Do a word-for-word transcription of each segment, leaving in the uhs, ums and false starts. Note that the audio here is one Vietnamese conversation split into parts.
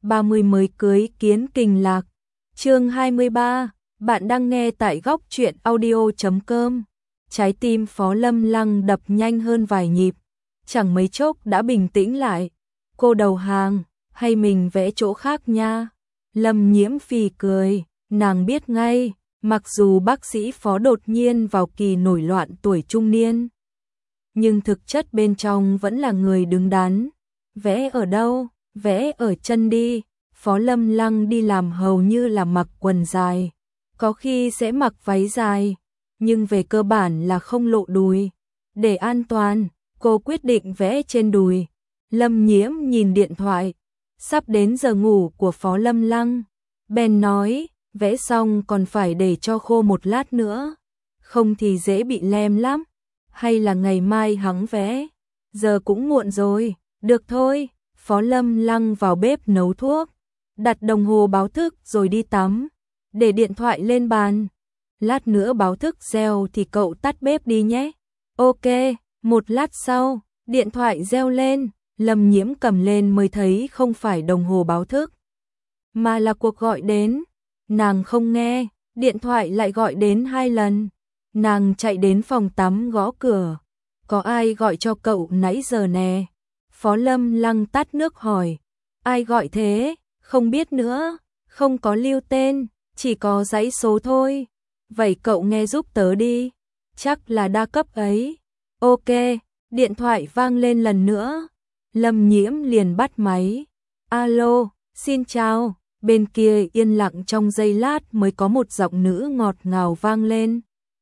ba mươi mới cưới kiến kình lạc. Chương hai mươi ba, bạn đang nghe tại góc truyện audio chấm com. Trái tim Phó Lâm Lăng đập nhanh hơn vài nhịp, chẳng mấy chốc đã bình tĩnh lại. Cô đầu hàng, hay mình vẽ chỗ khác nha? Lâm Nhiễm phì cười, nàng biết ngay, mặc dù bác sĩ Phó đột nhiên vào kỳ nổi loạn tuổi trung niên, nhưng thực chất bên trong vẫn là người đứng đắn. Vẽ ở đâu? Vẽ ở chân đi. Phó Lâm Lăng đi làm hầu như là mặc quần dài, có khi sẽ mặc váy dài, nhưng về cơ bản là không lộ đùi. Để an toàn, cô quyết định vẽ trên đùi. Lâm Nhiễm nhìn điện thoại, sắp đến giờ ngủ của Phó Lâm Lăng, bèn nói, vẽ xong còn phải để cho khô một lát nữa, không thì dễ bị lem lắm. Hay là ngày mai hẵng vẽ? Giờ cũng muộn rồi. Được thôi. Phó Lâm Lăng vào bếp nấu thuốc, đặt đồng hồ báo thức rồi đi tắm, để điện thoại lên bàn. Lát nữa báo thức reo thì cậu tắt bếp đi nhé. Ok. Một lát sau, điện thoại reo lên. Lâm Nhiễm cầm lên mới thấy không phải đồng hồ báo thức, mà là cuộc gọi đến. Nàng không nghe, điện thoại lại gọi đến hai lần. Nàng chạy đến phòng tắm gõ cửa. Có ai gọi cho cậu nãy giờ nè? Phó Lâm Lăng tắt nước hỏi. Ai gọi thế? Không biết nữa, không có lưu tên, chỉ có dãy số thôi. Vậy cậu nghe giúp tớ đi, chắc là đa cấp ấy. Ok, điện thoại vang lên lần nữa. Lâm Nhiễm liền bắt máy. Alo, xin chào. Bên kia yên lặng trong giây lát mới có một giọng nữ ngọt ngào vang lên.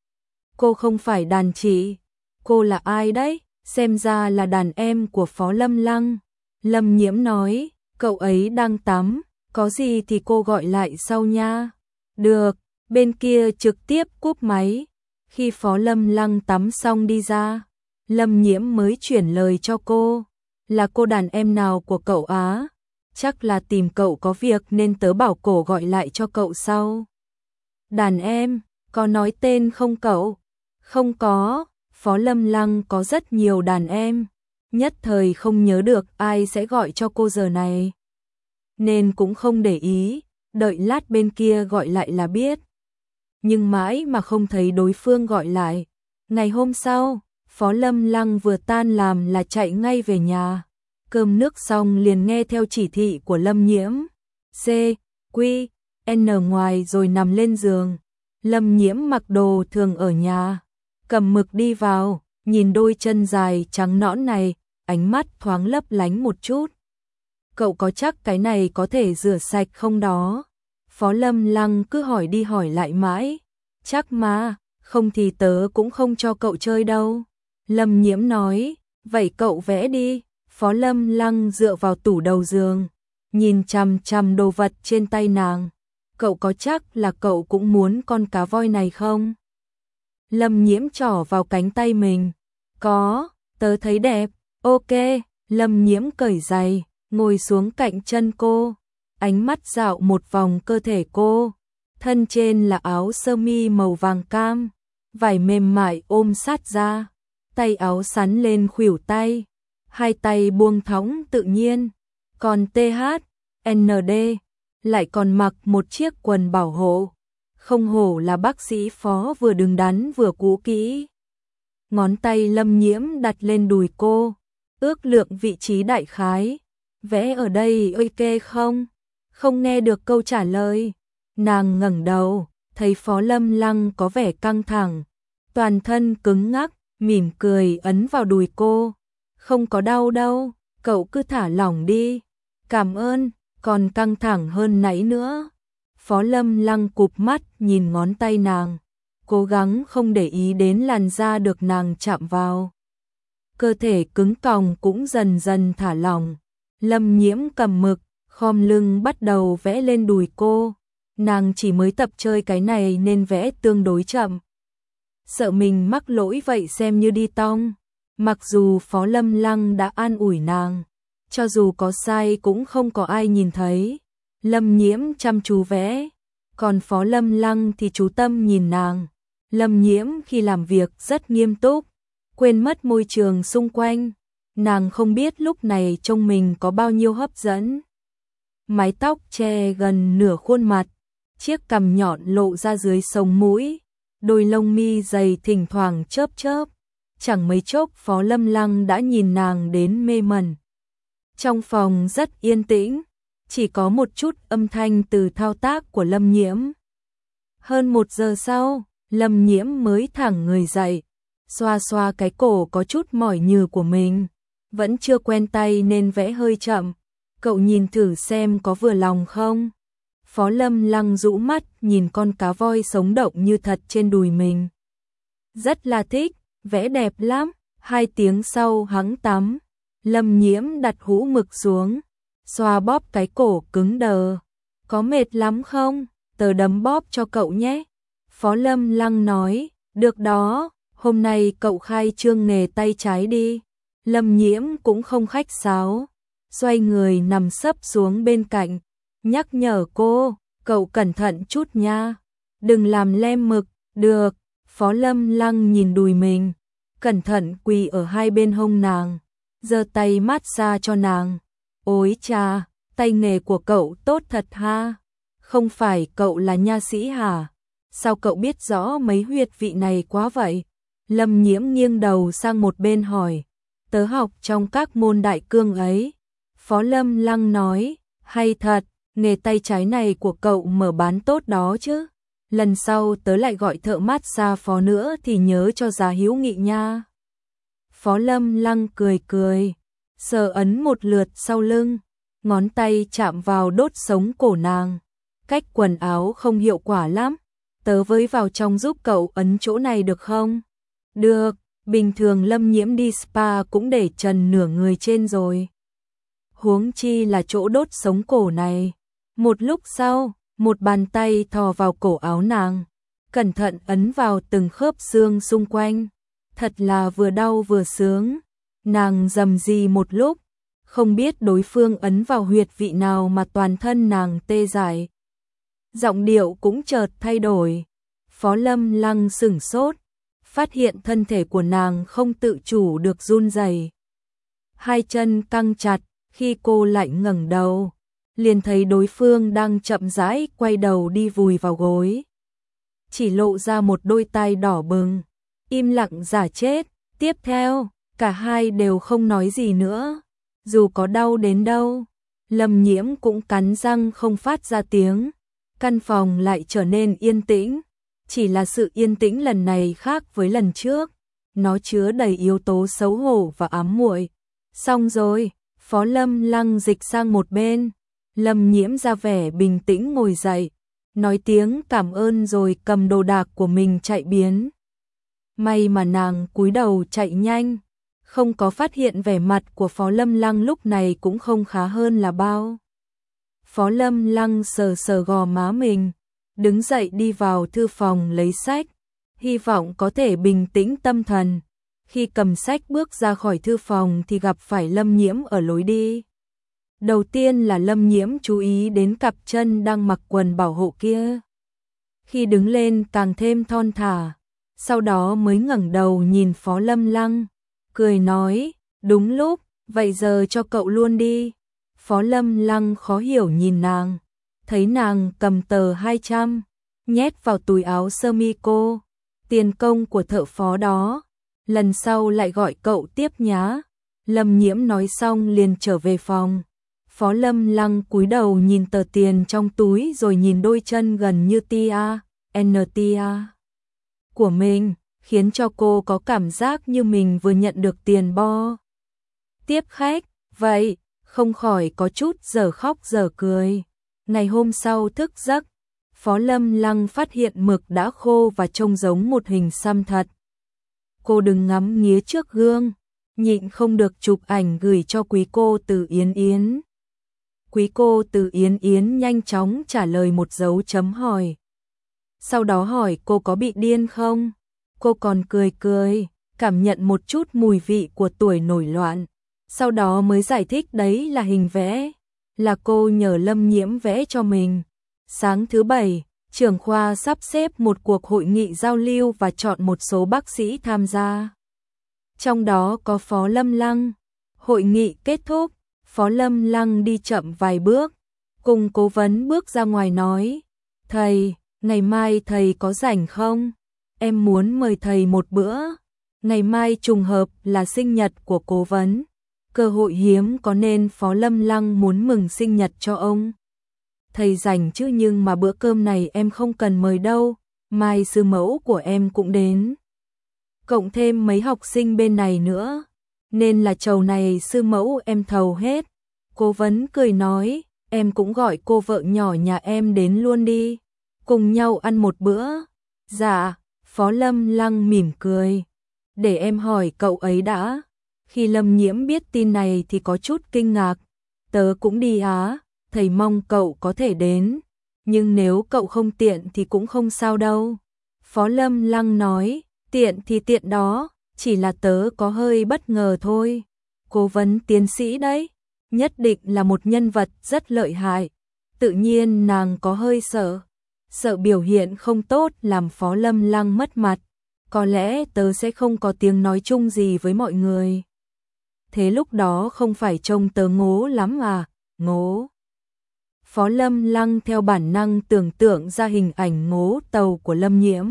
Cô không phải đàn chị. Cô là ai đấy? Xem ra là đàn em của Phó Lâm Lăng. Lâm Nhiễm nói, cậu ấy đang tắm, có gì thì cô gọi lại sau nha. Được, bên kia trực tiếp cúp máy. Khi Phó Lâm Lăng tắm xong đi ra, Lâm Nhiễm mới chuyển lời cho cô. Là cô đàn em nào của cậu á? Chắc là tìm cậu có việc nên tớ bảo cổ gọi lại cho cậu sau. Đàn em, có nói tên không cậu? Không có. Phó Lâm Lăng có rất nhiều đàn em, nhất thời không nhớ được ai sẽ gọi cho cô giờ này, nên cũng không để ý, đợi lát bên kia gọi lại là biết. Nhưng mãi mà không thấy đối phương gọi lại. Ngày hôm sau, Phó Lâm Lăng vừa tan làm là chạy ngay về nhà. Cơm nước xong liền nghe theo chỉ thị của Lâm Nhiễm. C, Q, N ngoài rồi nằm lên giường. Lâm Nhiễm mặc đồ thường ở nhà, cầm mực đi vào, nhìn đôi chân dài trắng nõn này, ánh mắt thoáng lấp lánh một chút. Cậu có chắc cái này có thể rửa sạch không đó? Phó Lâm Lăng cứ hỏi đi hỏi lại mãi. Chắc mà, không thì tớ cũng không cho cậu chơi đâu. Lâm Nhiễm nói, vậy cậu vẽ đi. Phó Lâm Lăng dựa vào tủ đầu giường, nhìn chằm chằm đồ vật trên tay nàng. Cậu có chắc là cậu cũng muốn con cá voi này không? Lâm Nhiễm trỏ vào cánh tay mình. Có, tớ thấy đẹp. Ok. Lâm Nhiễm cởi giày, ngồi xuống cạnh chân cô, ánh mắt dạo một vòng cơ thể cô. Thân trên là áo sơ mi màu vàng cam, vải mềm mại ôm sát ra, tay áo sắn lên khuỷu tay, hai tay buông thõng tự nhiên. Còn tê hát en đê lại còn mặc một chiếc quần bảo hộ. Không hổ là bác sĩ Phó vừa đứng đắn vừa cũ kỹ. Ngón tay Lâm Nhiễm đặt lên đùi cô, ước lượng vị trí đại khái. Vẽ ở đây ok không? Không nghe được câu trả lời. Nàng ngẩng đầu, thấy Phó Lâm Lăng có vẻ căng thẳng, toàn thân cứng ngắc, mỉm cười ấn vào đùi cô. Không có đau đâu, cậu cứ thả lỏng đi. Cảm ơn, còn căng thẳng hơn nãy nữa. Phó Lâm Lăng cụp mắt nhìn ngón tay nàng, cố gắng không để ý đến làn da được nàng chạm vào. Cơ thể cứng còng cũng dần dần thả lỏng. Lâm Nhiễm cầm mực, khom lưng bắt đầu vẽ lên đùi cô. Nàng chỉ mới tập chơi cái này nên vẽ tương đối chậm, sợ mình mắc lỗi vậy xem như đi tong. Mặc dù Phó Lâm Lăng đã an ủi nàng, cho dù có sai cũng không có ai nhìn thấy. Lâm Nhiễm chăm chú vẽ, còn Phó Lâm Lăng thì chú tâm nhìn nàng. Lâm Nhiễm khi làm việc rất nghiêm túc, quên mất môi trường xung quanh. Nàng không biết lúc này trông mình có bao nhiêu hấp dẫn. mái tóc che gần nửa khuôn mặt, chiếc cằm nhọn lộ ra dưới sống mũi, đôi lông mi dày thỉnh thoảng chớp chớp. Chẳng mấy chốc Phó Lâm Lăng đã nhìn nàng đến mê mẩn. Trong phòng rất yên tĩnh, chỉ có một chút âm thanh từ thao tác của Lâm Nhiễm. Hơn một giờ sau, Lâm Nhiễm mới thẳng người dậy, xoa xoa cái cổ có chút mỏi nhừ của mình. Vẫn chưa quen tay nên vẽ hơi chậm. Cậu nhìn thử xem có vừa lòng không? Phó Lâm Lăng rũ mắt nhìn con cá voi sống động như thật trên đùi mình. Rất là thích, vẽ đẹp lắm. Hai tiếng sau hắn tắm. Lâm Nhiễm đặt hũ mực xuống, xoa bóp cái cổ cứng đờ. Có mệt lắm không? Tớ đấm bóp cho cậu nhé. Phó Lâm Lăng nói, được đó, hôm nay cậu khai trương nghề tay trái đi. Lâm Nhiễm cũng không khách sáo, xoay người nằm sấp xuống bên cạnh, nhắc nhở cô, cậu cẩn thận chút nha, đừng làm lem mực. Được. Phó Lâm Lăng nhìn đùi mình, cẩn thận quỳ ở hai bên hông nàng, giơ tay mát xa cho nàng. Ôi cha, tay nghề của cậu tốt thật ha. Không phải cậu là nha sĩ hả? Sao cậu biết rõ mấy huyệt vị này quá vậy? Lâm Nhiễm nghiêng đầu sang một bên hỏi. Tớ học trong các môn đại cương ấy. Phó Lâm Lăng nói, hay thật, nghề tay trái này của cậu mở bán tốt đó chứ. Lần sau tớ lại gọi thợ mát xa Phó nữa thì nhớ cho giá hữu nghị nha. Phó Lâm Lăng cười cười, sờ ấn một lượt sau lưng, ngón tay chạm vào đốt sống cổ nàng. Cách quần áo không hiệu quả lắm, tớ với vào trong giúp cậu ấn chỗ này được không? Được, bình thường Lâm Nhiễm đi spa cũng để trần nửa người trên rồi. Huống chi là chỗ đốt sống cổ này. Một lúc sau, một bàn tay thò vào cổ áo nàng, cẩn thận ấn vào từng khớp xương xung quanh. Thật là vừa đau vừa sướng. Nàng rầm rì một lúc, không biết đối phương ấn vào huyệt vị nào mà toàn thân nàng tê dại. Giọng điệu cũng chợt thay đổi. Phó Lâm Lăng sửng sốt, phát hiện thân thể của nàng không tự chủ được run rẩy. Hai chân căng chặt, khi cô lạnh ngẩng đầu, liền thấy đối phương đang chậm rãi quay đầu đi vùi vào gối. Chỉ lộ ra một đôi tai đỏ bừng, im lặng giả chết. Tiếp theo, cả hai đều không nói gì nữa. Dù có đau đến đâu, Lâm Nhiễm cũng cắn răng không phát ra tiếng. Căn phòng lại trở nên yên tĩnh. Chỉ là sự yên tĩnh lần này khác với lần trước. Nó chứa đầy yếu tố xấu hổ và ám muội. Xong rồi, Phó Lâm Lăng dịch sang một bên. Lâm Nhiễm ra vẻ bình tĩnh ngồi dậy, nói tiếng cảm ơn rồi cầm đồ đạc của mình chạy biến. May mà nàng cúi đầu chạy nhanh, không có phát hiện vẻ mặt của Phó Lâm Lăng lúc này cũng không khá hơn là bao. Phó Lâm Lăng sờ sờ gò má mình, đứng dậy đi vào thư phòng lấy sách, hy vọng có thể bình tĩnh tâm thần. Khi cầm sách bước ra khỏi thư phòng thì gặp phải Lâm Nhiễm ở lối đi. Đầu tiên là Lâm Nhiễm chú ý đến cặp chân đang mặc quần bảo hộ kia. Khi đứng lên càng thêm thon thả, sau đó mới ngẩng đầu nhìn Phó Lâm Lăng, cười nói, đúng lúc, vậy giờ cho cậu luôn đi. Phó Lâm Lăng khó hiểu nhìn nàng, thấy nàng cầm tờ hai trăm, nhét vào túi áo sơ mi cô, tiền công của thợ Phó đó, lần sau lại gọi cậu tiếp nhá. Lâm Nhiễm nói xong liền trở về phòng. Phó Lâm Lăng cúi đầu nhìn tờ tiền trong túi rồi nhìn đôi chân gần như tia, tia của mình, khiến cho cô có cảm giác như mình vừa nhận được tiền bo. Tiếp khách, vậy, không khỏi có chút giờ khóc giờ cười. Ngày hôm sau thức giấc, Phó Lâm Lăng phát hiện mực đã khô và trông giống một hình xăm thật. Cô đừng ngắm nghía trước gương, nhịn không được chụp ảnh gửi cho quý cô Từ Yến Yến. Quý cô Từ Yến Yến nhanh chóng trả lời một dấu chấm hỏi. Sau đó hỏi cô có bị điên không? Cô còn cười cười, cảm nhận một chút mùi vị của tuổi nổi loạn. Sau đó mới giải thích đấy là hình vẽ, là cô nhờ Lâm Nhiễm vẽ cho mình. Sáng thứ bảy, trưởng khoa sắp xếp một cuộc hội nghị giao lưu và chọn một số bác sĩ tham gia. Trong đó có Phó Lâm Lăng. Hội nghị kết thúc, Phó Lâm Lăng đi chậm vài bước, cùng cố vấn bước ra ngoài nói, thầy, ngày mai thầy có rảnh không? Em muốn mời thầy một bữa. Ngày mai trùng hợp là sinh nhật của cố vấn. Cơ hội hiếm có nên Phó Lâm Lăng muốn mừng sinh nhật cho ông. Thầy rảnh chứ, nhưng mà bữa cơm này em không cần mời đâu, mai sư mẫu của em cũng đến. Cộng thêm mấy học sinh bên này nữa, nên là chầu này sư mẫu em thầu hết. Cố vấn cười nói, em cũng gọi cô vợ nhỏ nhà em đến luôn đi, cùng nhau ăn một bữa. Dạ, Phó Lâm Lăng mỉm cười, để em hỏi cậu ấy đã. Khi Lâm Nhiễm biết tin này thì có chút kinh ngạc, tớ cũng đi á, thầy mong cậu có thể đến, nhưng nếu cậu không tiện thì cũng không sao đâu. Phó Lâm Lăng nói, tiện thì tiện đó, chỉ là tớ có hơi bất ngờ thôi. Cố vấn tiến sĩ đấy, nhất định là một nhân vật rất lợi hại. Tự nhiên nàng có hơi sợ, sợ biểu hiện không tốt làm Phó Lâm Lăng mất mặt. Có lẽ tớ sẽ không có tiếng nói chung gì với mọi người. Thế lúc đó không phải trông tớ ngố lắm à? Ngố. Phó Lâm Lăng theo bản năng tưởng tượng ra hình ảnh ngố tàu của Lâm Nhiễm.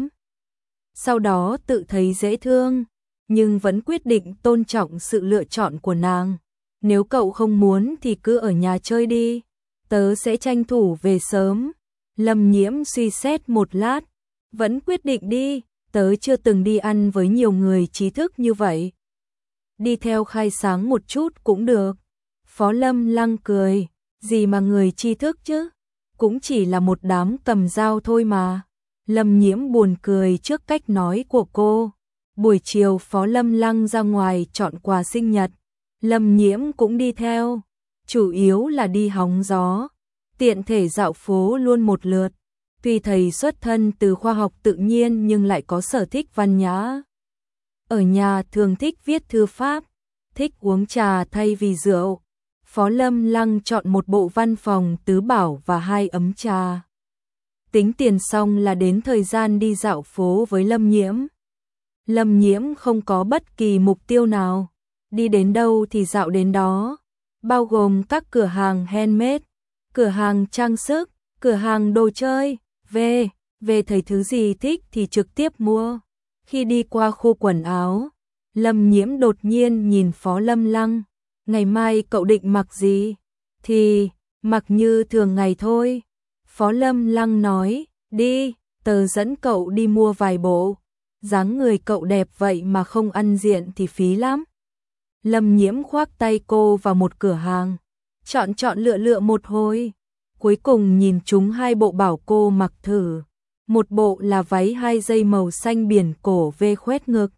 Sau đó tự thấy dễ thương, nhưng vẫn quyết định tôn trọng sự lựa chọn của nàng. Nếu cậu không muốn thì cứ ở nhà chơi đi, tớ sẽ tranh thủ về sớm. Lâm Nhiễm suy xét một lát, vẫn quyết định đi, tớ chưa từng đi ăn với nhiều người trí thức như vậy. Đi theo khai sáng một chút cũng được. Phó Lâm Lăng cười, gì mà người tri thức chứ, cũng chỉ là một đám cầm dao thôi mà. Lâm Nhiễm buồn cười trước cách nói của cô. Buổi chiều Phó Lâm Lăng ra ngoài chọn quà sinh nhật, Lâm Nhiễm cũng đi theo, chủ yếu là đi hóng gió, tiện thể dạo phố luôn một lượt. Tuy thầy xuất thân từ khoa học tự nhiên nhưng lại có sở thích văn nhã. Ở nhà thường thích viết thư pháp, thích uống trà thay vì rượu. Phó Lâm Lăng chọn một bộ văn phòng tứ bảo và hai ấm trà. Tính tiền xong là đến thời gian đi dạo phố với Lâm Nhiễm. Lâm Nhiễm không có bất kỳ mục tiêu nào, đi đến đâu thì dạo đến đó, bao gồm các cửa hàng handmade, cửa hàng trang sức, cửa hàng đồ chơi, về, về thấy thứ gì thích thì trực tiếp mua. Khi đi qua khu quần áo, Lâm Nhiễm đột nhiên nhìn Phó Lâm Lăng, ngày mai cậu định mặc gì? Thì, mặc như thường ngày thôi. Phó Lâm Lăng nói, đi, tớ dẫn cậu đi mua vài bộ. Dáng người cậu đẹp vậy mà không ăn diện thì phí lắm. Lâm Nhiễm khoác tay cô vào một cửa hàng, chọn chọn lựa lựa một hồi, cuối cùng nhìn chúng hai bộ bảo cô mặc thử. Một bộ là váy hai dây màu xanh biển cổ vê khoét ngực.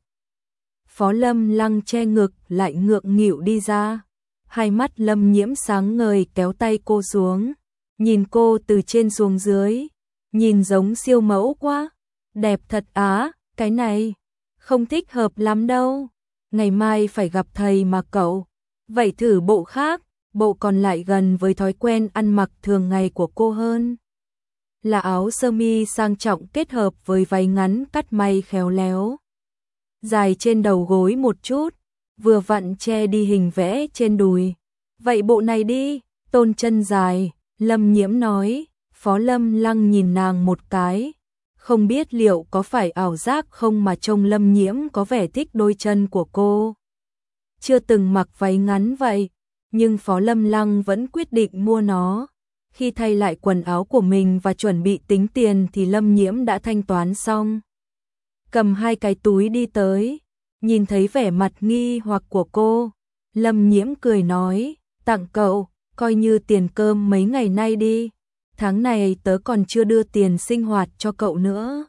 Phó Lâm Lăng che ngực lại ngượng nghịu đi ra. Hai mắt Lâm Nhiễm sáng ngời kéo tay cô xuống, nhìn cô từ trên xuống dưới, nhìn giống siêu mẫu quá, đẹp thật á, cái này không thích hợp lắm đâu, ngày mai phải gặp thầy mà cậu, vậy thử bộ khác, bộ còn lại gần với thói quen ăn mặc thường ngày của cô hơn. Là áo sơ mi sang trọng kết hợp với váy ngắn cắt may khéo léo, dài trên đầu gối một chút, vừa vặn che đi hình vẽ trên đùi. Vậy bộ này đi, tôn chân dài, Lâm Nhiễm nói. Phó Lâm Lăng nhìn nàng một cái, không biết liệu có phải ảo giác không mà trông Lâm Nhiễm có vẻ thích đôi chân của cô. Chưa từng mặc váy ngắn vậy, nhưng Phó Lâm Lăng vẫn quyết định mua nó. Khi thay lại quần áo của mình và chuẩn bị tính tiền thì Lâm Nhiễm đã thanh toán xong. Cầm hai cái túi đi tới, nhìn thấy vẻ mặt nghi hoặc của cô, Lâm Nhiễm cười nói, tặng cậu, coi như tiền cơm mấy ngày nay đi. Tháng này tớ còn chưa đưa tiền sinh hoạt cho cậu nữa,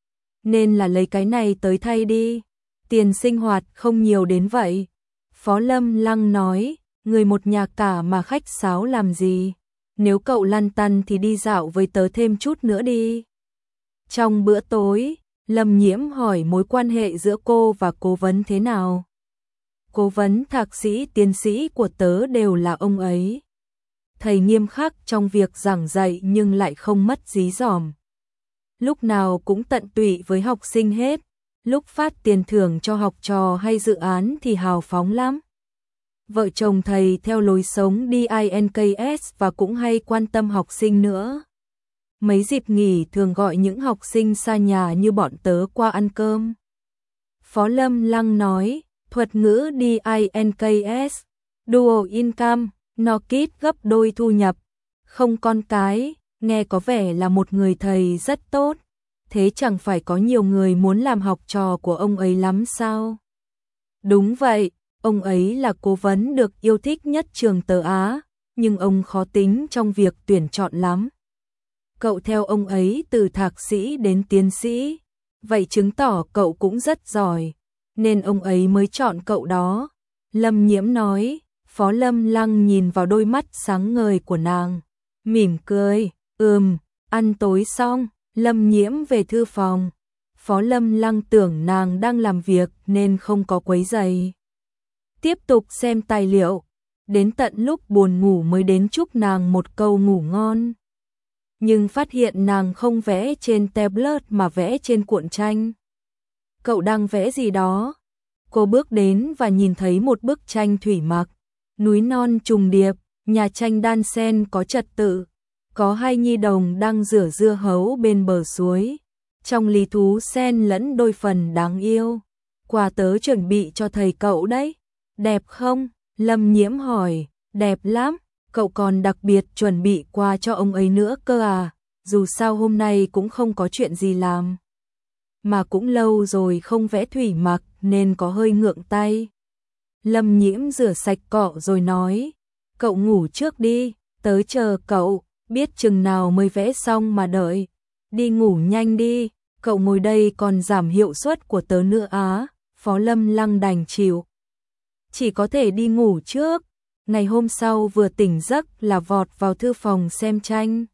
nên là lấy cái này tới thay đi. Tiền sinh hoạt không nhiều đến vậy. Phó Lâm Lăng nói, người một nhà cả mà khách sáo làm gì. Nếu cậu lăn tăn thì đi dạo với tớ thêm chút nữa đi. Trong bữa tối, Lâm Nhiễm hỏi mối quan hệ giữa cô và cố vấn thế nào. Cố vấn thạc sĩ tiến sĩ của tớ đều là ông ấy. Thầy nghiêm khắc trong việc giảng dạy nhưng lại không mất dí dỏm. Lúc nào cũng tận tụy với học sinh hết, lúc phát tiền thưởng cho học trò hay dự án thì hào phóng lắm. vợ chồng thầy theo lối sống đi i en ca ét và cũng hay quan tâm học sinh nữa. Mấy dịp nghỉ thường gọi những học sinh xa nhà như bọn tớ qua ăn cơm. Phó Lâm Lăng nói, thuật ngữ đi i en ca ét, dual income, no kid gấp đôi thu nhập, không con cái, nghe có vẻ là một người thầy rất tốt. Thế chẳng phải có nhiều người muốn làm học trò của ông ấy lắm sao? Đúng vậy, ông ấy là cố vấn được yêu thích nhất trường tớ Á, nhưng ông khó tính trong việc tuyển chọn lắm. Cậu theo ông ấy từ thạc sĩ đến tiến sĩ, vậy chứng tỏ cậu cũng rất giỏi, nên ông ấy mới chọn cậu đó. Lâm Nhiễm nói. Phó Lâm Lăng nhìn vào đôi mắt sáng ngời của nàng, mỉm cười, ừm, ăn tối xong, Lâm Nhiễm về thư phòng. Phó Lâm Lăng tưởng nàng đang làm việc nên không có quấy rầy. Tiếp tục xem tài liệu, đến tận lúc buồn ngủ mới đến chúc nàng một câu ngủ ngon. Nhưng phát hiện nàng không vẽ trên tablet mà vẽ trên cuộn tranh. Cậu đang vẽ gì đó? Cô bước đến và nhìn thấy một bức tranh thủy mặc. Núi non trùng điệp, nhà tranh đan xen có trật tự, có hai nhi đồng đang rửa dưa hấu bên bờ suối. Trong lý thú xen lẫn đôi phần đáng yêu. Quà tớ chuẩn bị cho thầy cậu đấy. Đẹp không? Lâm Nhiễm hỏi. Đẹp lắm, cậu còn đặc biệt chuẩn bị quà cho ông ấy nữa cơ à? Dù sao hôm nay cũng không có chuyện gì làm. Mà cũng lâu rồi không vẽ thủy mặc nên có hơi ngượng tay. Lâm Nhiễm rửa sạch cọ rồi nói, cậu ngủ trước đi, tớ chờ cậu, biết chừng nào mới vẽ xong mà đợi. Đi ngủ nhanh đi, cậu ngồi đây còn giảm hiệu suất của tớ nữa á. Phó Lâm Lăng đành chịu. Chỉ có thể đi ngủ trước. Ngày hôm sau vừa tỉnh giấc là vọt vào thư phòng xem tranh.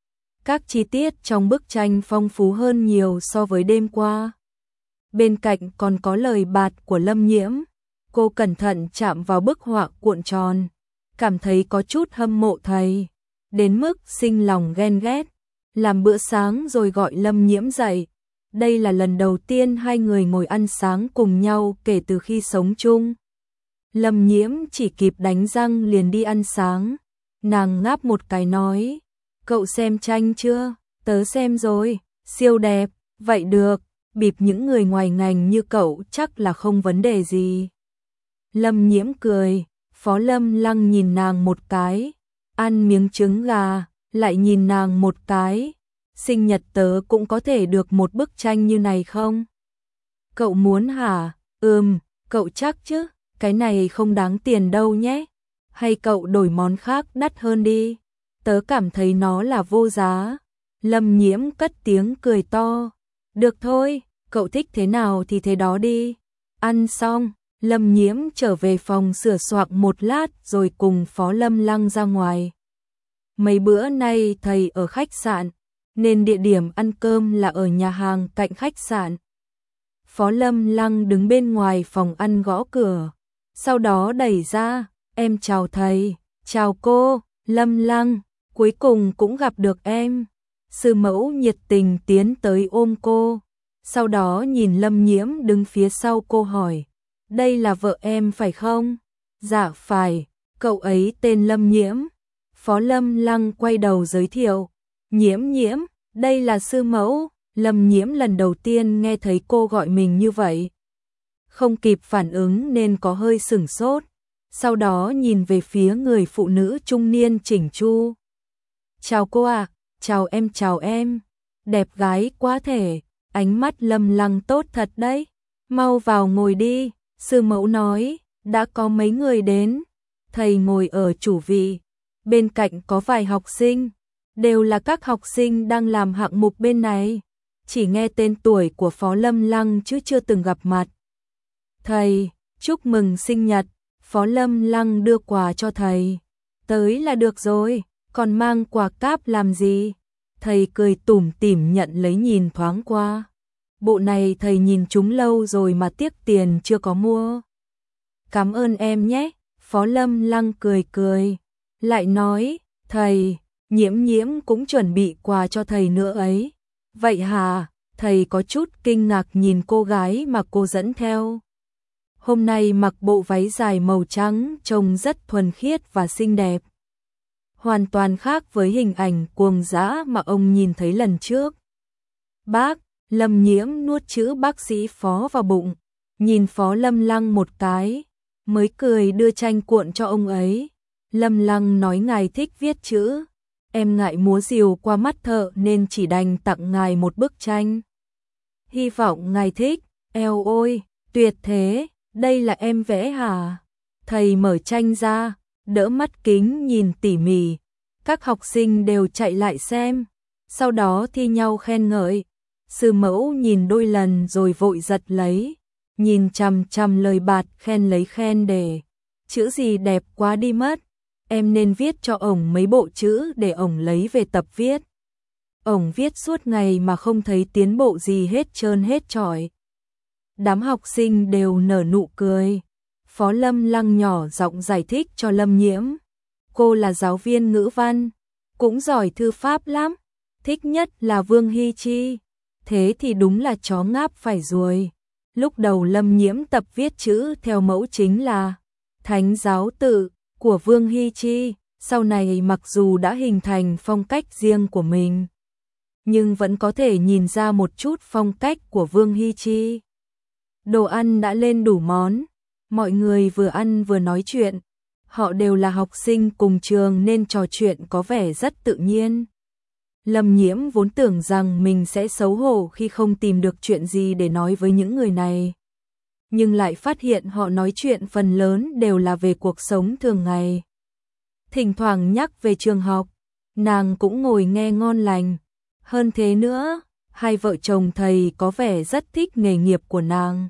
Các chi tiết trong bức tranh phong phú hơn nhiều so với đêm qua. Bên cạnh còn có lời bạt của Lâm Nhiễm. Cô cẩn thận chạm vào bức họa cuộn tròn, cảm thấy có chút hâm mộ thầy, đến mức sinh lòng ghen ghét. Làm bữa sáng rồi gọi Lâm Nhiễm dậy. Đây là lần đầu tiên hai người ngồi ăn sáng cùng nhau kể từ khi sống chung. Lâm Nhiễm chỉ kịp đánh răng liền đi ăn sáng. Nàng ngáp một cái nói, cậu xem tranh chưa? Tớ xem rồi, siêu đẹp, vậy được, bịp những người ngoài ngành như cậu chắc là không vấn đề gì. Lâm Nhiễm cười, Phó Lâm Lăng nhìn nàng một cái, ăn miếng trứng gà, lại nhìn nàng một cái. Sinh nhật tớ cũng có thể được một bức tranh như này không? Cậu muốn hả? Ừm, cậu chắc chứ, cái này không đáng tiền đâu nhé. Hay cậu đổi món khác đắt hơn đi, tớ cảm thấy nó là vô giá. Lâm Nhiễm cất tiếng cười to, được thôi, cậu thích thế nào thì thế đó đi. Ăn xong, Lâm Nhiễm trở về phòng sửa soạn một lát rồi cùng Phó Lâm Lăng ra ngoài. Mấy bữa nay thầy ở khách sạn, nên địa điểm ăn cơm là ở nhà hàng cạnh khách sạn. Phó Lâm Lăng đứng bên ngoài phòng ăn gõ cửa, sau đó đẩy ra, em chào thầy, chào cô, Lâm Lăng, cuối cùng cũng gặp được em. Sư mẫu nhiệt tình tiến tới ôm cô, sau đó nhìn Lâm Nhiễm đứng phía sau cô hỏi, đây là vợ em phải không? Dạ phải, cậu ấy tên Lâm Nhiễm. Phó Lâm Lăng quay đầu giới thiệu, Nhiễm Nhiễm, đây là sư mẫu. Lâm Nhiễm lần đầu tiên nghe thấy cô gọi mình như vậy, không kịp phản ứng nên có hơi sửng sốt, sau đó nhìn về phía người phụ nữ trung niên chỉnh chu. Chào cô ạ, à, chào em chào em, đẹp gái quá thể, ánh mắt Lâm Lăng tốt thật đấy, mau vào ngồi đi, sư mẫu nói, đã có mấy người đến, thầy ngồi ở chủ vị, bên cạnh có vài học sinh, đều là các học sinh đang làm hạng mục bên này. Chỉ nghe tên tuổi của Phó Lâm Lăng chứ chưa từng gặp mặt. Thầy, chúc mừng sinh nhật. Phó Lâm Lăng đưa quà cho thầy. Tới là được rồi, còn mang quà cáp làm gì? Thầy cười tủm tỉm nhận lấy nhìn thoáng qua. Bộ này thầy nhìn chúng lâu rồi mà tiếc tiền chưa có mua. Cảm ơn em nhé. Phó Lâm Lăng cười cười. Lại nói, thầy, Nhiễm Nhiễm cũng chuẩn bị quà cho thầy nữa ấy. Vậy hả? Thầy có chút kinh ngạc nhìn cô gái mà cô dẫn theo. hôm nay mặc bộ váy dài màu trắng trông rất thuần khiết và xinh đẹp. Hoàn toàn khác với hình ảnh cuồng dã mà ông nhìn thấy lần trước. Bác, Lâm Nhiễm nuốt chữ bác sĩ Phó vào bụng, nhìn Phó Lâm Lăng một cái, mới cười đưa tranh cuộn cho ông ấy. Lâm Lăng nói ngài thích viết chữ, em ngại múa rìu qua mắt thợ nên chỉ đành tặng ngài một bức tranh. Hy vọng ngài thích. Eo ôi, tuyệt thế, đây là em vẽ hả? Thầy mở tranh ra, đỡ mắt kính nhìn tỉ mỉ, các học sinh đều chạy lại xem, sau đó thi nhau khen ngợi. Sư mẫu nhìn đôi lần rồi vội giật lấy, nhìn chằm chằm lời bạt khen lấy khen để, chữ gì đẹp quá đi mất, em nên viết cho ổng mấy bộ chữ để ổng lấy về tập viết. Ổng viết suốt ngày mà không thấy tiến bộ gì hết trơn hết trọi. Đám học sinh đều nở nụ cười. Phó Lâm Lăng nhỏ giọng giải thích cho Lâm Nhiễm. Cô là giáo viên ngữ văn, cũng giỏi thư pháp lắm, thích nhất là Vương Hy Chi. Thế thì đúng là chó ngáp phải ruồi. Lúc đầu Lâm Nhiễm tập viết chữ theo mẫu chính là Thánh giáo tự của Vương Hy Chi, sau này mặc dù đã hình thành phong cách riêng của mình, nhưng vẫn có thể nhìn ra một chút phong cách của Vương Hy Chi. Đồ ăn đã lên đủ món, mọi người vừa ăn vừa nói chuyện. Họ đều là học sinh cùng trường nên trò chuyện có vẻ rất tự nhiên. Lâm Nhiễm vốn tưởng rằng mình sẽ xấu hổ khi không tìm được chuyện gì để nói với những người này, nhưng lại phát hiện họ nói chuyện phần lớn đều là về cuộc sống thường ngày. Thỉnh thoảng nhắc về trường học, nàng cũng ngồi nghe ngon lành. Hơn thế nữa, hai vợ chồng thầy có vẻ rất thích nghề nghiệp của nàng.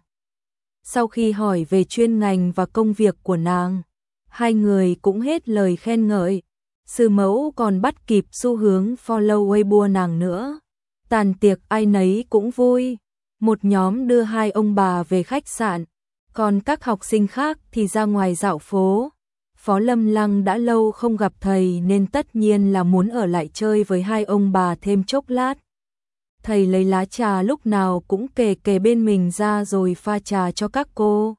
Sau khi hỏi về chuyên ngành và công việc của nàng, hai người cũng hết lời khen ngợi. Sư mẫu còn bắt kịp xu hướng follow Weibo nàng nữa. Tàn tiệc ai nấy cũng vui. Một nhóm đưa hai ông bà về khách sạn, còn các học sinh khác thì ra ngoài dạo phố. Phó Lâm Lăng đã lâu không gặp thầy nên tất nhiên là muốn ở lại chơi với hai ông bà thêm chốc lát. Thầy lấy lá trà lúc nào cũng kề kề bên mình ra rồi pha trà cho các cô.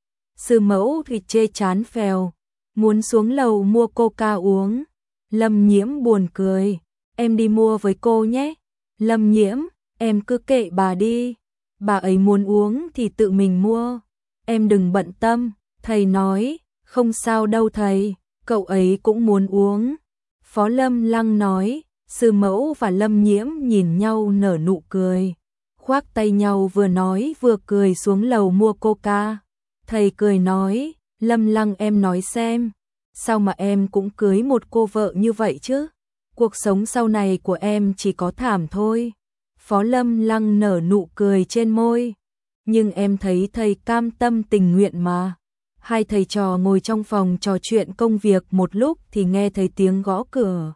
Sư mẫu thì chê chán phèo, muốn xuống lầu mua coca uống. Lâm Nhiễm buồn cười, em đi mua với cô nhé. Lâm Nhiễm, em cứ kệ bà đi, bà ấy muốn uống thì tự mình mua, em đừng bận tâm. Thầy nói, không sao đâu thầy, cậu ấy cũng muốn uống. Phó Lâm Lăng nói. Sư mẫu và Lâm Nhiễm nhìn nhau nở nụ cười, khoác tay nhau vừa nói vừa cười xuống lầu mua coca. Thầy cười nói, Lâm Lăng em nói xem, sao mà em cũng cưới một cô vợ như vậy chứ? Cuộc sống sau này của em chỉ có thảm thôi. Phó Lâm Lăng nở nụ cười trên môi, nhưng em thấy thầy cam tâm tình nguyện mà. Hai thầy trò ngồi trong phòng trò chuyện công việc một lúc thì nghe thấy tiếng gõ cửa.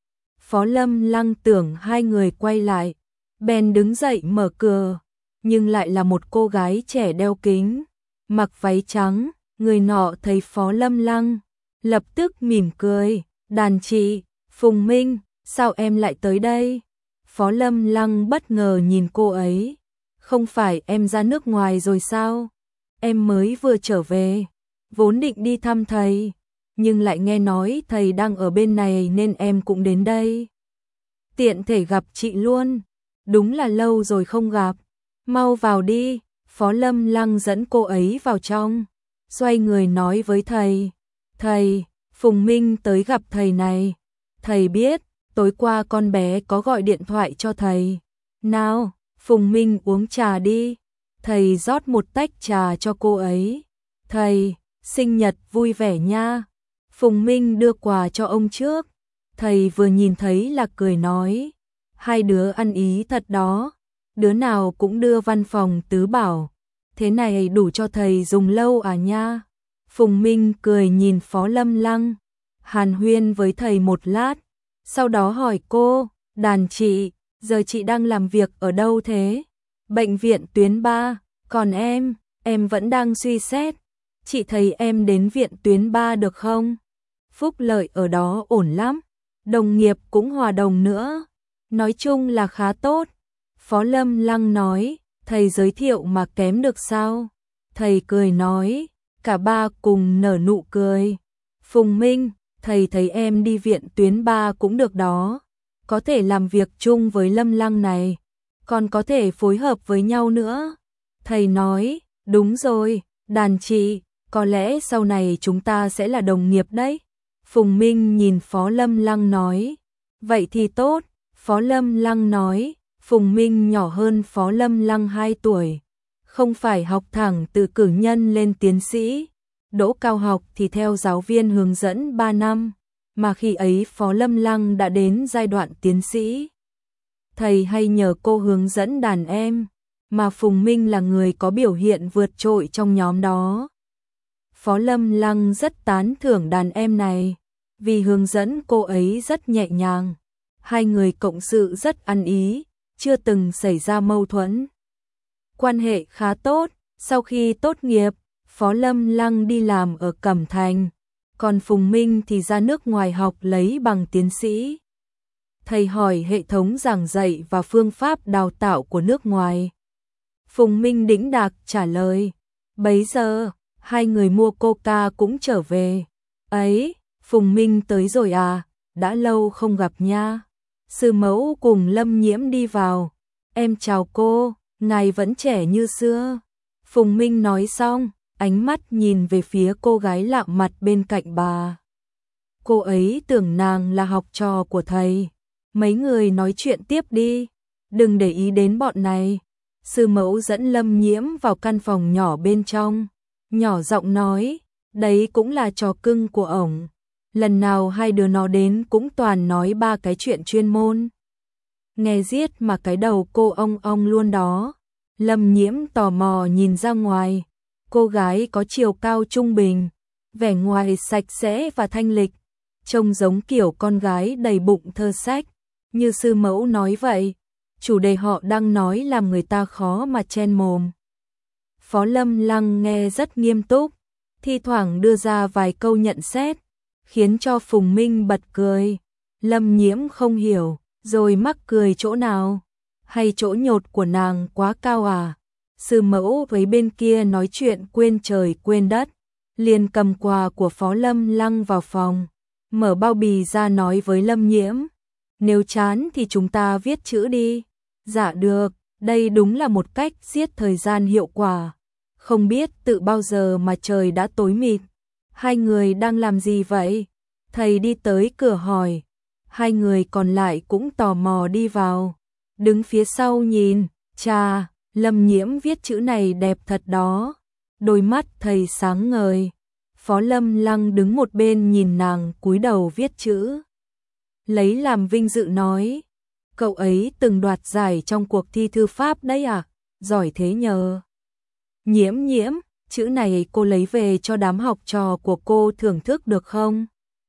Phó Lâm Lăng tưởng hai người quay lại, bèn đứng dậy mở cửa, nhưng lại là một cô gái trẻ đeo kính, mặc váy trắng. Người nọ thấy Phó Lâm Lăng, lập tức mỉm cười, đàn chị, Phùng Minh, sao em lại tới đây? Phó Lâm Lăng bất ngờ nhìn cô ấy, không phải em ra nước ngoài rồi sao? Em mới vừa trở về, vốn định đi thăm thầy, nhưng lại nghe nói thầy đang ở bên này nên em cũng đến đây. Tiện thể gặp chị luôn, đúng là lâu rồi không gặp, mau vào đi. Phó Lâm Lăng dẫn cô ấy vào trong, xoay người nói với thầy, thầy, Phùng Minh tới gặp thầy này, thầy biết, tối qua con bé có gọi điện thoại cho thầy. Nào, Phùng Minh uống trà đi. Thầy rót một tách trà cho cô ấy. Thầy, sinh nhật vui vẻ nha. Phùng Minh đưa quà cho ông trước. Thầy vừa nhìn thấy là cười nói, hai đứa ăn ý thật đó, đứa nào cũng đưa văn phòng tứ bảo, thế này đủ cho thầy dùng lâu à nha. Phùng Minh cười nhìn Phó Lâm Lăng, hàn huyên với thầy một lát, sau đó hỏi cô, đàn chị, giờ chị đang làm việc ở đâu thế? Bệnh viện tuyến ba, còn em, em vẫn đang suy xét, chị thấy em đến viện tuyến ba được không? Phúc lợi ở đó ổn lắm, đồng nghiệp cũng hòa đồng nữa, nói chung là khá tốt. Phó Lâm Lăng nói, thầy giới thiệu mà kém được sao? Thầy cười nói, cả ba cùng nở nụ cười. Phùng Minh, thầy thấy em đi viện tuyến ba cũng được đó. Có thể làm việc chung với Lâm Lăng này, còn có thể phối hợp với nhau nữa. Thầy nói, đúng rồi, Đàn chị, có lẽ sau này chúng ta sẽ là đồng nghiệp đấy. Phùng Minh nhìn Phó Lâm Lăng nói, vậy thì tốt. Phó Lâm Lăng nói, Phùng Minh nhỏ hơn Phó Lâm Lăng hai tuổi, không phải học thẳng từ cử nhân lên tiến sĩ, đỗ cao học thì theo giáo viên hướng dẫn ba năm, mà khi ấy Phó Lâm Lăng đã đến giai đoạn tiến sĩ. Thầy hay nhờ cô hướng dẫn đàn em, mà Phùng Minh là người có biểu hiện vượt trội trong nhóm đó. Phó Lâm Lăng rất tán thưởng đàn em này, vì hướng dẫn cô ấy rất nhẹ nhàng. Hai người cộng sự rất ăn ý, chưa từng xảy ra mâu thuẫn. Quan hệ khá tốt, sau khi tốt nghiệp, Phó Lâm Lăng đi làm ở Cẩm Thành, còn Phùng Minh thì ra nước ngoài học lấy bằng tiến sĩ. Thầy hỏi hệ thống giảng dạy và phương pháp đào tạo của nước ngoài. Phùng Minh đĩnh đạc trả lời, bấy giờ, hai người mua Coca cũng trở về. Ấy, Phùng Minh tới rồi à, đã lâu không gặp nha. Sư mẫu cùng Lâm Nhiễm đi vào. Em chào cô, ngài vẫn trẻ như xưa. Phùng Minh nói xong, ánh mắt nhìn về phía cô gái lạ mặt bên cạnh bà. Cô ấy tưởng nàng là học trò của thầy. Mấy người nói chuyện tiếp đi, đừng để ý đến bọn này. Sư mẫu dẫn Lâm Nhiễm vào căn phòng nhỏ bên trong, nhỏ giọng nói, đấy cũng là trò cưng của ổng. Lần nào hai đứa nó đến cũng toàn nói ba cái chuyện chuyên môn. Nghe giết mà cái đầu cô ong ong luôn đó. Lâm Nhiễm tò mò nhìn ra ngoài. Cô gái có chiều cao trung bình, vẻ ngoài sạch sẽ và thanh lịch, trông giống kiểu con gái đầy bụng thơ sách. Như sư mẫu nói vậy, chủ đề họ đang nói làm người ta khó mà chen mồm. Phó Lâm Lăng nghe rất nghiêm túc, thi thoảng đưa ra vài câu nhận xét, khiến cho Phùng Minh bật cười. Lâm Nhiễm không hiểu, rồi mắc cười chỗ nào? Hay chỗ nhột của nàng quá cao à? Sư mẫu với bên kia nói chuyện quên trời quên đất, liền cầm quà của Phó Lâm Lăng vào phòng, mở bao bì ra nói với Lâm Nhiễm, nếu chán thì chúng ta viết chữ đi. Dạ được, đây đúng là một cách giết thời gian hiệu quả. Không biết tự bao giờ mà trời đã tối mịt. Hai người đang làm gì vậy? Thầy đi tới cửa hỏi. Hai người còn lại cũng tò mò đi vào, đứng phía sau nhìn. Chà, Lâm Nhiễm viết chữ này đẹp thật đó. Đôi mắt thầy sáng ngời. Phó Lâm Lăng đứng một bên nhìn nàng cúi đầu viết chữ, lấy làm vinh dự nói, cậu ấy từng đoạt giải trong cuộc thi thư pháp đấy à, giỏi thế nhờ. Nhiễm Nhiễm, chữ này cô lấy về cho đám học trò của cô thưởng thức được không?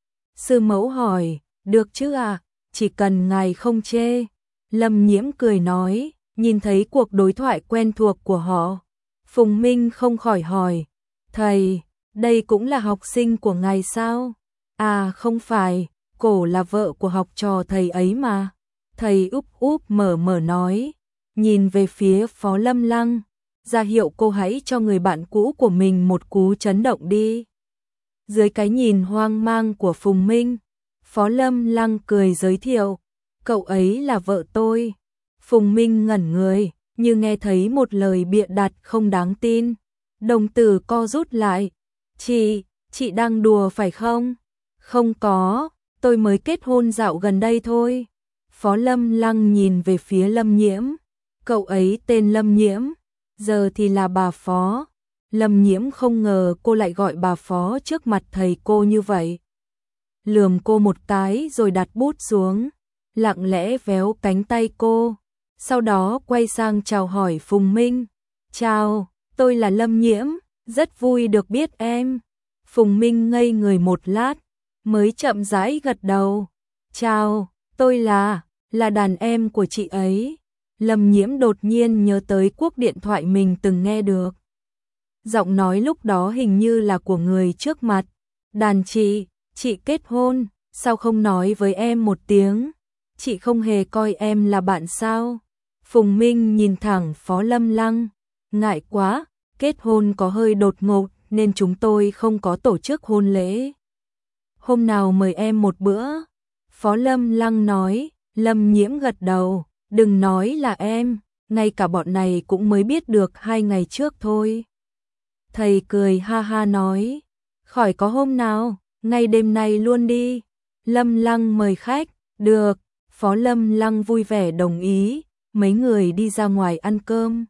Sư mẫu hỏi, được chứ à, chỉ cần ngài không chê. Lâm Nhiễm cười nói, nhìn thấy cuộc đối thoại quen thuộc của họ. Phùng Minh không khỏi hỏi, thầy, đây cũng là học sinh của ngài sao? À không phải, cổ là vợ của học trò thầy ấy mà. Thầy úp úp mở mở nói, nhìn về phía Phó Lâm Lăng, ra hiệu cô hãy cho người bạn cũ của mình một cú chấn động đi. Dưới cái nhìn hoang mang của Phùng Minh, Phó Lâm Lăng cười giới thiệu, cậu ấy là vợ tôi. Phùng Minh ngẩn người, như nghe thấy một lời bịa đặt không đáng tin. Đồng tử co rút lại, chị, chị đang đùa phải không? Không có, tôi mới kết hôn dạo gần đây thôi. Phó Lâm Lăng nhìn về phía Lâm Nhiễm, cậu ấy tên Lâm Nhiễm, giờ thì là bà Phó. Lâm Nhiễm không ngờ cô lại gọi bà Phó trước mặt thầy cô như vậy. Lườm cô một cái rồi đặt bút xuống, lặng lẽ véo cánh tay cô, sau đó quay sang chào hỏi Phùng Minh. Chào, tôi là Lâm Nhiễm, rất vui được biết em. Phùng Minh ngây người một lát, mới chậm rãi gật đầu. Chào, tôi là, là đàn em của chị ấy. Lâm Nhiễm đột nhiên nhớ tới cuộc điện thoại mình từng nghe được. Giọng nói lúc đó hình như là của người trước mặt. Đàn chị, chị kết hôn, sao không nói với em một tiếng? Chị không hề coi em là bạn sao? Phùng Minh nhìn thẳng Phó Lâm Lăng, ngại quá, kết hôn có hơi đột ngột nên chúng tôi không có tổ chức hôn lễ. Hôm nào mời em một bữa. Phó Lâm Lăng nói. Lâm Nhiễm gật đầu. Đừng nói là em, ngay cả bọn này cũng mới biết được hai ngày trước thôi. Thầy cười ha ha nói. Khỏi có hôm nào, ngay đêm nay luôn đi. Lâm Lăng mời khách. Được. Phó Lâm Lăng vui vẻ đồng ý. Mấy người đi ra ngoài ăn cơm.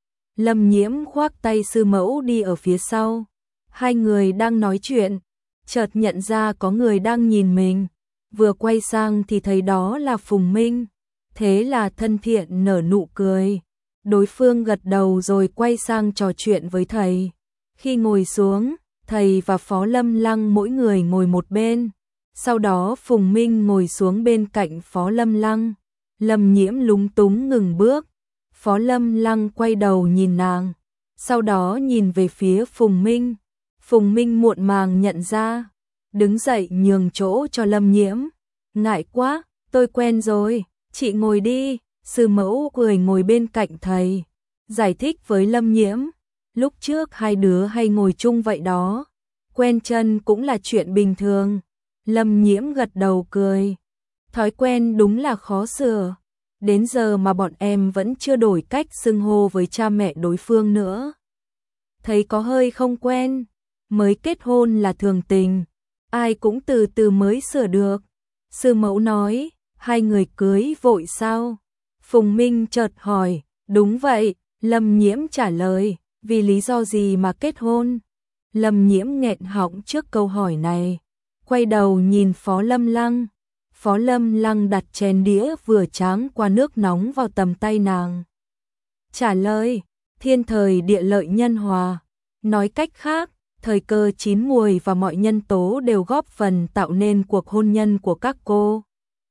Lâm Nhiễm khoác tay sư mẫu đi ở phía sau. Hai người đang nói chuyện, chợt nhận ra có người đang nhìn mình. Vừa quay sang thì thấy đó là Phùng Minh. Thế là thân thiện nở nụ cười. Đối phương gật đầu rồi quay sang trò chuyện với thầy. Khi ngồi xuống, thầy và Phó Lâm Lăng mỗi người ngồi một bên. Sau đó Phùng Minh ngồi xuống bên cạnh Phó Lâm Lăng. Lâm Nhiễm lúng túng ngừng bước. Phó Lâm Lăng quay đầu nhìn nàng, sau đó nhìn về phía Phùng Minh. Phùng Minh muộn màng nhận ra, đứng dậy nhường chỗ cho Lâm Nhiễm. Ngại quá, tôi quen rồi, chị ngồi đi. Sư mẫu cười ngồi bên cạnh thầy, giải thích với Lâm Nhiễm. Lúc trước hai đứa hay ngồi chung vậy đó, quen chân cũng là chuyện bình thường. Lâm Nhiễm gật đầu cười, thói quen đúng là khó sửa. Đến giờ mà bọn em vẫn chưa đổi cách xưng hô với cha mẹ đối phương nữa. Thấy có hơi không quen, mới kết hôn là thường tình, ai cũng từ từ mới sửa được. Sư mẫu nói, hai người cưới vội sao? Phùng Minh chợt hỏi, đúng vậy, Lâm Nhiễm trả lời, vì lý do gì mà kết hôn? Lâm Nhiễm nghẹn họng trước câu hỏi này, quay đầu nhìn Phó Lâm Lăng. Phó Lâm Lăng đặt chén đĩa vừa tráng qua nước nóng vào tầm tay nàng. Trả lời, thiên thời địa lợi nhân hòa. Nói cách khác, thời cơ chín muồi và mọi nhân tố đều góp phần tạo nên cuộc hôn nhân của các cô.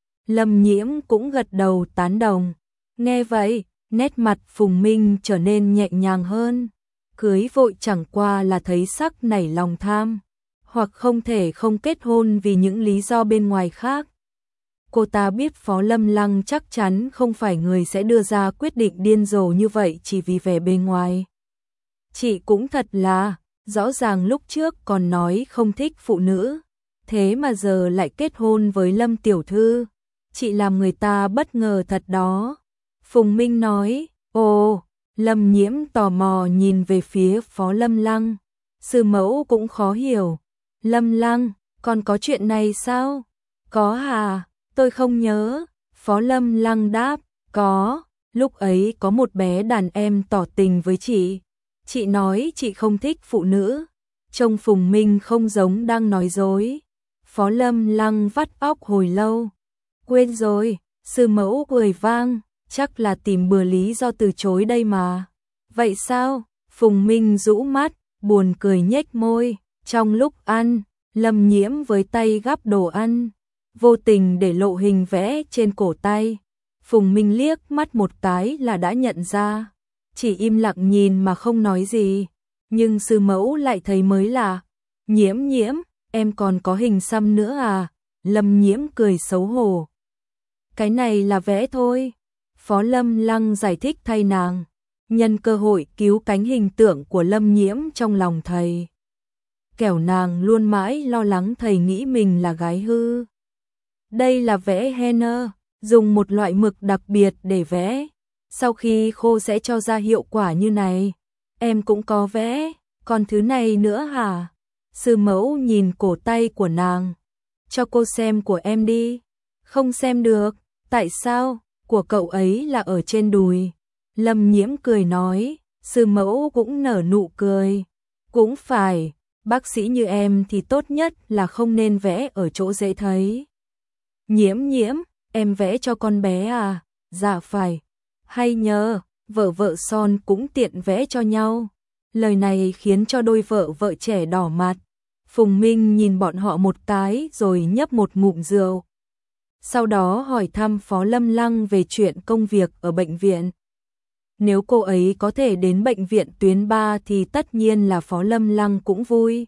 Lâm Nhiễm cũng gật đầu tán đồng. Nghe vậy, nét mặt Phùng Minh trở nên nhẹ nhàng hơn. Cưới vội chẳng qua là thấy sắc nảy lòng tham, hoặc không thể không kết hôn vì những lý do bên ngoài khác. Cô ta biết Phó Lâm Lăng chắc chắn không phải người sẽ đưa ra quyết định điên rồ như vậy chỉ vì vẻ bề ngoài. Chị cũng thật là, rõ ràng lúc trước còn nói không thích phụ nữ, thế mà giờ lại kết hôn với Lâm tiểu thư. Chị làm người ta bất ngờ thật đó. Phùng Minh nói, ồ, Lâm Nhiễm tò mò nhìn về phía Phó Lâm Lăng. Sư mẫu cũng khó hiểu. Lâm Lăng, còn có chuyện này sao? Có hả? Tôi không nhớ. Phó Lâm Lăng đáp, có, lúc ấy có một bé đàn em tỏ tình với chị. Chị nói chị không thích phụ nữ. Trông Phùng Minh không giống đang nói dối. Phó Lâm Lăng vắt óc hồi lâu. Quên rồi, sư mẫu cười vang, chắc là tìm bừa lý do từ chối đây mà. Vậy sao? Phùng Minh rũ mắt, buồn cười nhếch môi. Trong lúc ăn, Lâm Nhiễm với tay gắp đồ ăn, vô tình để lộ hình vẽ trên cổ tay. Phùng Minh liếc mắt một cái là đã nhận ra, chỉ im lặng nhìn mà không nói gì. Nhưng sư mẫu lại thấy mới lạ. Nhiễm Nhiễm, em còn có hình xăm nữa à? Lâm Nhiễm cười xấu hổ. Cái này là vẽ thôi. Phó Lâm Lăng giải thích thay nàng, nhân cơ hội cứu cánh hình tượng của Lâm Nhiễm trong lòng thầy. Kẻo nàng luôn mãi lo lắng thầy nghĩ mình là gái hư. Đây là vẽ henna, dùng một loại mực đặc biệt để vẽ. Sau khi khô sẽ cho ra hiệu quả như này. Em cũng có vẽ, còn thứ này nữa hả? Sư mẫu nhìn cổ tay của nàng. Cho cô xem của em đi. Không xem được. Tại sao? Của cậu ấy là ở trên đùi. Lâm Nhiễm cười nói. Sư mẫu cũng nở nụ cười. Cũng phải, bác sĩ như em thì tốt nhất là không nên vẽ ở chỗ dễ thấy. Nhiễm Nhiễm, em vẽ cho con bé à? Dạ phải. Hay nhờ, vợ vợ son cũng tiện vẽ cho nhau. Lời này khiến cho đôi vợ vợ trẻ đỏ mặt. Phùng Minh nhìn bọn họ một cái rồi nhấp một ngụm rượu. Sau đó hỏi thăm Phó Lâm Lăng về chuyện công việc ở bệnh viện. Nếu cô ấy có thể đến bệnh viện tuyến ba thì tất nhiên là Phó Lâm Lăng cũng vui.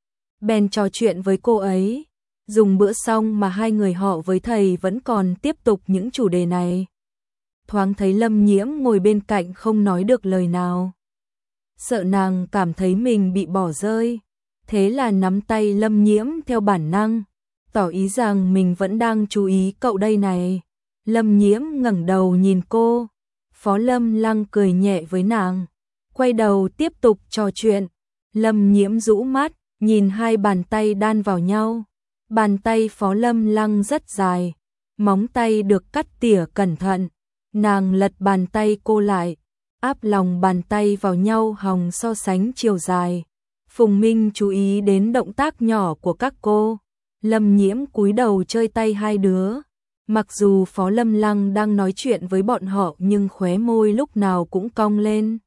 Bèn trò chuyện với cô ấy. Dùng bữa xong mà hai người họ với thầy vẫn còn tiếp tục những chủ đề này. Thoáng thấy Lâm Nhiễm ngồi bên cạnh không nói được lời nào. sợ nàng cảm thấy mình bị bỏ rơi. Thế là nắm tay Lâm Nhiễm theo bản năng, tỏ ý rằng mình vẫn đang chú ý cậu đây này. Lâm Nhiễm ngẩng đầu nhìn cô, Phó Lâm Lăng cười nhẹ với nàng, quay đầu tiếp tục trò chuyện. Lâm Nhiễm rũ mắt, nhìn hai bàn tay đan vào nhau. Bàn tay Phó Lâm Lăng rất dài, móng tay được cắt tỉa cẩn thận. Nàng lật bàn tay cô lại, áp lòng bàn tay vào nhau hòng so sánh chiều dài. Phùng Minh chú ý đến động tác nhỏ của các cô. Lâm Nhiễm cúi đầu chơi tay hai đứa. Mặc dù Phó Lâm Lăng đang nói chuyện với bọn họ nhưng khóe môi lúc nào cũng cong lên.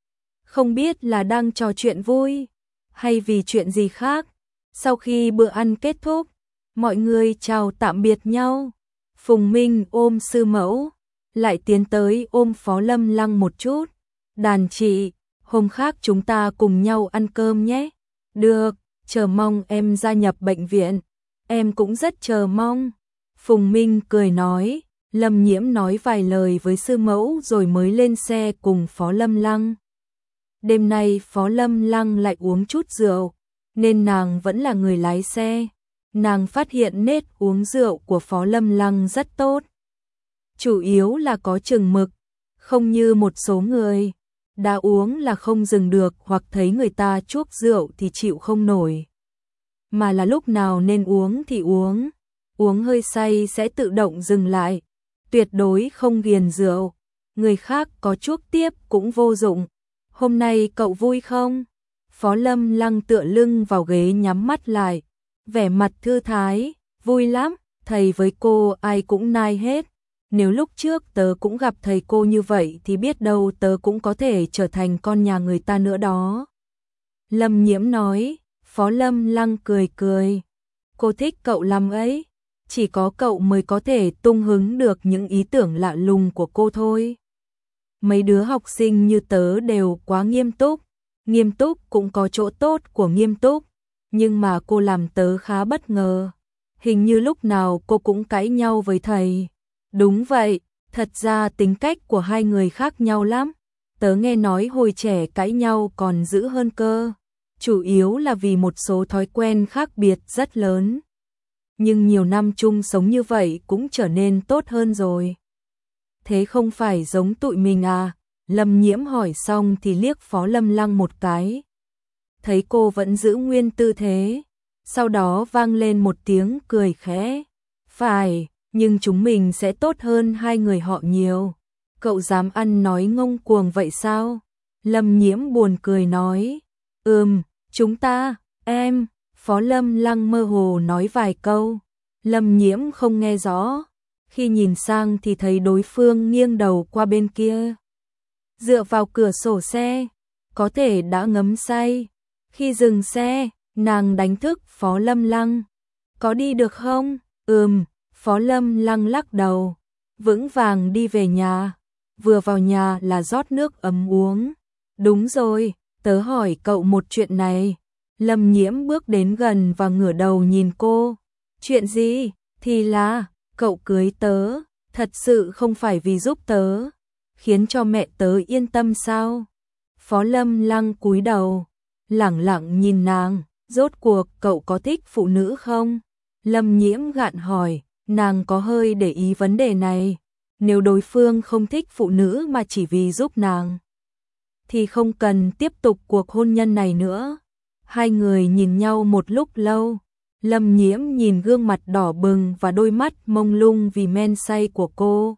Không biết là đang trò chuyện vui hay vì chuyện gì khác. Sau khi bữa ăn kết thúc, mọi người chào tạm biệt nhau. Phùng Minh ôm sư mẫu, lại tiến tới ôm Phó Lâm Lăng một chút. Đàn chị, hôm khác chúng ta cùng nhau ăn cơm nhé. Được, chờ mong em gia nhập bệnh viện. Em cũng rất chờ mong. Phùng Minh cười nói. Lâm Nhiễm nói vài lời với sư mẫu rồi mới lên xe cùng Phó Lâm Lăng. Đêm nay Phó Lâm Lăng lại uống chút rượu, nên nàng vẫn là người lái xe. Nàng phát hiện nết uống rượu của Phó Lâm Lăng rất tốt. Chủ yếu là có chừng mực, không như một số người. Đã uống là không dừng được hoặc thấy người ta chuốc rượu thì chịu không nổi. Mà là lúc nào nên uống thì uống. Uống hơi say sẽ tự động dừng lại. Tuyệt đối không ghiền rượu. Người khác có chuốc tiếp cũng vô dụng. Hôm nay cậu vui không? Phó Lâm Lăng tựa lưng vào ghế nhắm mắt lại. Vẻ mặt thư thái. Vui lắm, thầy với cô ai cũng nai hết. Nếu lúc trước tớ cũng gặp thầy cô như vậy thì biết đâu tớ cũng có thể trở thành con nhà người ta nữa đó. Lâm Nhiễm nói. Phó Lâm Lăng cười cười. Cô thích cậu lắm ấy. Chỉ có cậu mới có thể tung hứng được những ý tưởng lạ lùng của cô thôi. Mấy đứa học sinh như tớ đều quá nghiêm túc. Nghiêm túc cũng có chỗ tốt của nghiêm túc. Nhưng mà cô làm tớ khá bất ngờ. Hình như lúc nào cô cũng cãi nhau với thầy. Đúng vậy, thật ra tính cách của hai người khác nhau lắm. Tớ nghe nói hồi trẻ cãi nhau còn dữ hơn cơ. Chủ yếu là vì một số thói quen khác biệt rất lớn. Nhưng nhiều năm chung sống như vậy cũng trở nên tốt hơn rồi. Thế không phải giống tụi mình à? Lâm Nhiễm hỏi xong thì liếc Phó Lâm Lăng một cái. Thấy cô vẫn giữ nguyên tư thế. Sau đó vang lên một tiếng cười khẽ. Phải, nhưng chúng mình sẽ tốt hơn hai người họ nhiều. Cậu dám ăn nói ngông cuồng vậy sao? Lâm Nhiễm buồn cười nói. Ừm, chúng ta, em, Phó Lâm Lăng mơ hồ nói vài câu. Lâm Nhiễm không nghe rõ. Khi nhìn sang thì thấy đối phương nghiêng đầu qua bên kia. Dựa vào cửa sổ xe, có thể đã ngấm say. Khi dừng xe, nàng đánh thức Phó Lâm Lăng. Có đi được không? Ừm, Phó Lâm Lăng lắc đầu. Vững vàng đi về nhà. Vừa vào nhà là rót nước ấm uống. Đúng rồi, tớ hỏi cậu một chuyện này. Lâm Nhiễm bước đến gần và ngửa đầu nhìn cô. Chuyện gì? Thì là, cậu cưới tớ, thật sự không phải vì giúp tớ, khiến cho mẹ tớ yên tâm sao? Phó Lâm Lăng cúi đầu, lẳng lặng nhìn nàng, rốt cuộc cậu có thích phụ nữ không? Lâm Nhiễm gạn hỏi, nàng có hơi để ý vấn đề này. Nếu đối phương không thích phụ nữ mà chỉ vì giúp nàng, thì không cần tiếp tục cuộc hôn nhân này nữa. Hai người nhìn nhau một lúc lâu. Lâm Nhiễm nhìn gương mặt đỏ bừng và đôi mắt mông lung vì men say của cô.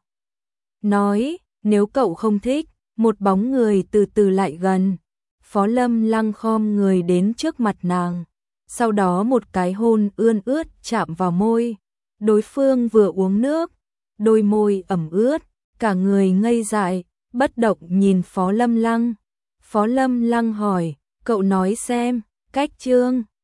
Nói, nếu cậu không thích, một bóng người từ từ lại gần. Phó Lâm Lăng khom người đến trước mặt nàng. Sau đó một cái hôn ươn ướt chạm vào môi. Đối phương vừa uống nước, đôi môi ẩm ướt, cả người ngây dại, bất động nhìn Phó Lâm Lăng. Phó Lâm Lăng hỏi, cậu nói xem, cách chương